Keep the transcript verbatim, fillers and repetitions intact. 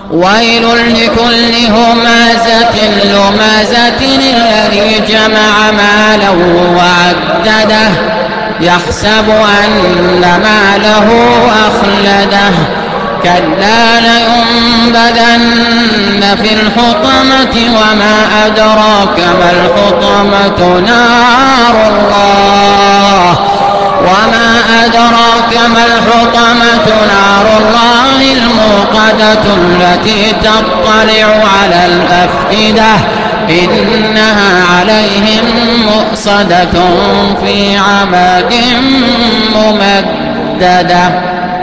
ويل لكل همازة لمازة الذي جمع مالا وعدده يحسب أن ماله أخلده كلا لينبذن في الحطمة وما أدراك ما الحطمة نار الله وما أدراك ما الحطمة نار الله الموقدة التي تطلع على الأفئدة إنها عليهم مؤصدة في عمد ممددة.